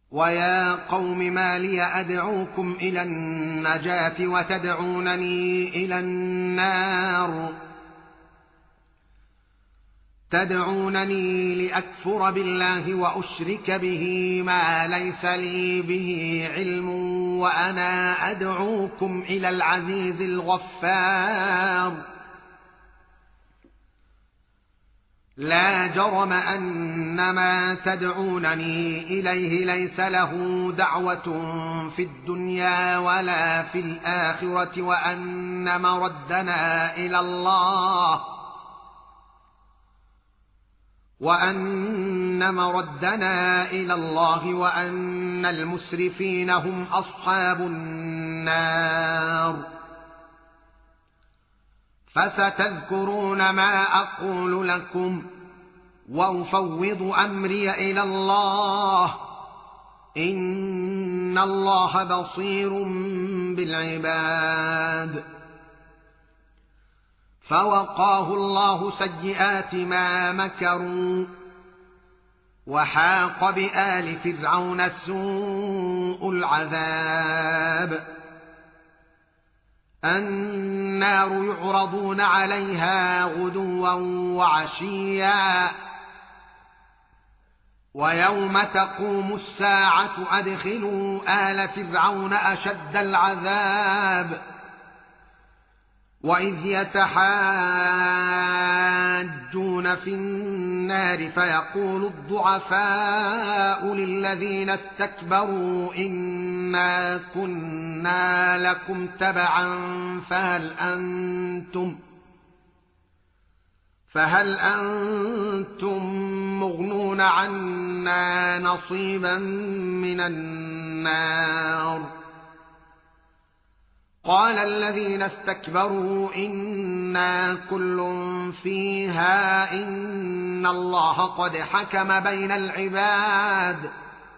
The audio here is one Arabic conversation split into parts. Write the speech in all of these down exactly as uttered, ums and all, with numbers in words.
ويا قوم ما لي أدعوكم إلى النجاة وتدعونني إلى النار تدعونني لأكفر بالله وأشرك به ما ليس لي به علم وأنا أدعوكم إلى العزيز الغفار لا جرم أن ما تدعونني إليه ليس له دعوة في الدنيا ولا في الآخرة وأن مردنا إلى الله وأن مردنا إلى الله وأن المسرفين هم أصحاب النار فستذكرون ما أقول لكم وأفوض أمري إلى الله إن الله بصير بالعباد فوقاه الله سيئات ما مكروا وحاق بآل فرعون سوء العذاب النار يعرضون عليها غدوا وعشيا ويوم تقوم الساعة أدخلوا آل فرعون أشد العذاب وإذ يتحاجون في النار فيقول الضعفاء للذين استكبروا إنا كنا لكم تبعا فهل أنتم فهل أنتم مغنون عنا نصيبا من النار قال الذين استكبروا إنا كل فيها إن الله قد حكم بين العباد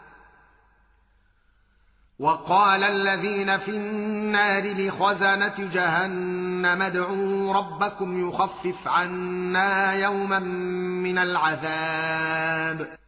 وقال الذين في النار لخزنة جهنم ادعوا ربكم يخفف عنا يوما من العذاب